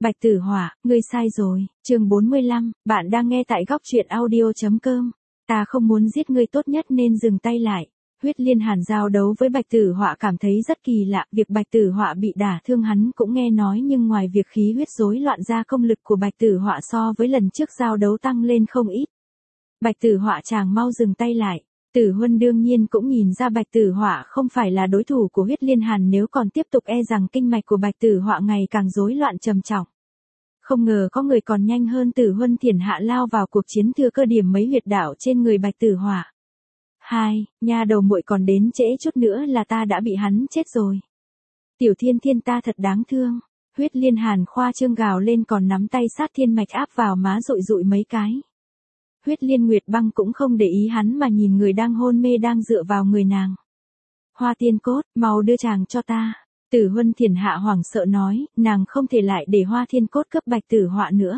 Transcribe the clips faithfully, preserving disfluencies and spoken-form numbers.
Bạch Tử Họa, ngươi sai rồi, chương bốn mươi lăm, bạn đang nghe tại góc truyện audio.com. Ta không muốn giết ngươi, tốt nhất nên dừng tay lại. Huyết Liên Hàn giao đấu với Bạch Tử Họa cảm thấy rất kỳ lạ, việc Bạch Tử Họa bị đả thương hắn cũng nghe nói, nhưng ngoài việc khí huyết rối loạn ra, công lực của Bạch Tử Họa so với lần trước giao đấu tăng lên không ít. Bạch Tử Họa chàng mau dừng tay lại. Tử Huân đương nhiên cũng nhìn ra Bạch Tử Họa không phải là đối thủ của Huyết Liên Hàn, nếu còn tiếp tục e rằng kinh mạch của Bạch Tử Họa ngày càng rối loạn trầm trọng. Không ngờ có người còn nhanh hơn Tử Huân Thiển Hạ lao vào cuộc chiến, thừa cơ điểm mấy huyệt đạo trên người Bạch Tử Họa. Hai, nha đầu muội còn đến trễ chút nữa là ta đã bị hắn chết rồi. Tiểu Thiên Thiên ta thật đáng thương. Huyết Liên Hàn khoa trương gào lên, còn nắm tay sát thiên mạch áp vào má dụi dụi mấy cái. Huyết Liên Nguyệt Băng cũng không để ý hắn mà nhìn người đang hôn mê đang dựa vào người nàng. Hoa Tiên Cốt, mau đưa chàng cho ta. Tử Huân Thiển Hạ hoảng sợ nói, nàng không thể lại để Hoa Thiên Cốt cướp Bạch Tử Họa nữa.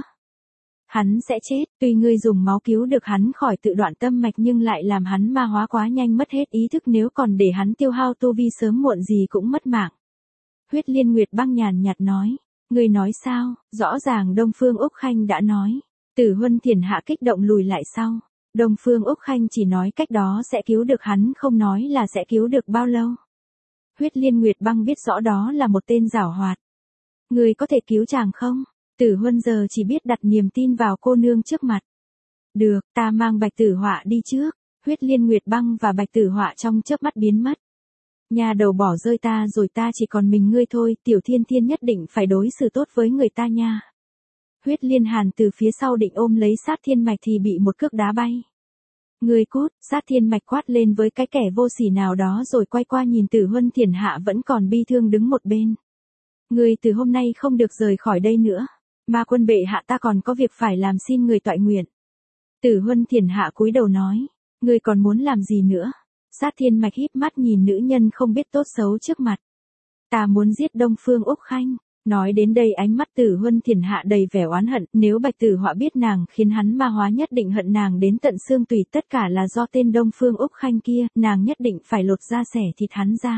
Hắn sẽ chết, tuy ngươi dùng máu cứu được hắn khỏi tự đoạn tâm mạch nhưng lại làm hắn ma hóa quá nhanh, mất hết ý thức, nếu còn để hắn tiêu hao tu vi sớm muộn gì cũng mất mạng. Huyết Liên Nguyệt Băng nhàn nhạt nói, ngươi nói sao, rõ ràng Đông Phương Úc Khanh đã nói. Tử Huân Thiển Hạ kích động lùi lại sau. Đông Phương Úc Khanh chỉ nói cách đó sẽ cứu được hắn, không nói là sẽ cứu được bao lâu. Huyết Liên Nguyệt Băng biết rõ đó là một tên giảo hoạt. Người có thể cứu chàng không? Tử Huân giờ chỉ biết đặt niềm tin vào cô nương trước mặt. Được, ta mang Bạch Tử Họa đi trước. Huyết Liên Nguyệt Băng và Bạch Tử Họa trong chớp mắt biến mất. Nhà đầu bỏ rơi ta rồi, ta chỉ còn mình ngươi thôi, Tiểu Thiên Thiên nhất định phải đối xử tốt với người ta nha. Huyết Liên Hàn từ phía sau định ôm lấy sát thiên mạch thì bị một cước đá bay. Người cút, sát thiên mạch quát lên với cái kẻ vô sỉ nào đó rồi quay qua nhìn Tử Huân Thiển Hạ vẫn còn bi thương đứng một bên. Người từ hôm nay không được rời khỏi đây nữa. Ma quân bệ hạ, ta còn có việc phải làm, xin người toại nguyện. Tử Huân Thiển Hạ cúi đầu nói, người còn muốn làm gì nữa? Sát thiên mạch híp mắt nhìn nữ nhân không biết tốt xấu trước mặt. Ta muốn giết Đông Phương Úc Khanh. Nói đến đây ánh mắt Tử Huân Thiển Hạ đầy vẻ oán hận, nếu Bạch Tử Họa biết nàng khiến hắn ma hóa nhất định hận nàng đến tận xương tủy, tất cả là do tên Đông Phương Úc Khanh kia, nàng nhất định phải lột da xẻ thịt hắn ra.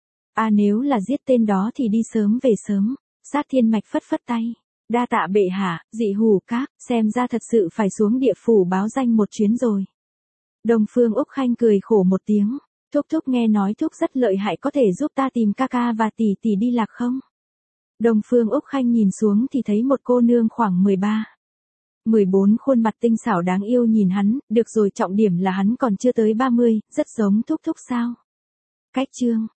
À, nếu là giết tên đó thì đi sớm về sớm. Sát thiên mạch phất phất tay. Đa tạ bệ hạ, Dị Hủ Các, xem ra thật sự phải xuống địa phủ báo danh một chuyến rồi. Đông Phương Úc Khanh cười khổ một tiếng. Thúc thúc nghe nói thúc rất lợi hại, có thể giúp ta tìm ca ca và tỷ tỷ đi lạc không? Đông Phương Úc Khanh nhìn xuống thì thấy một cô nương khoảng mười ba, mười bốn, khuôn mặt tinh xảo đáng yêu nhìn hắn, được rồi, trọng điểm là hắn còn chưa tới ba mươi, rất giống thúc thúc sao. Cách chương,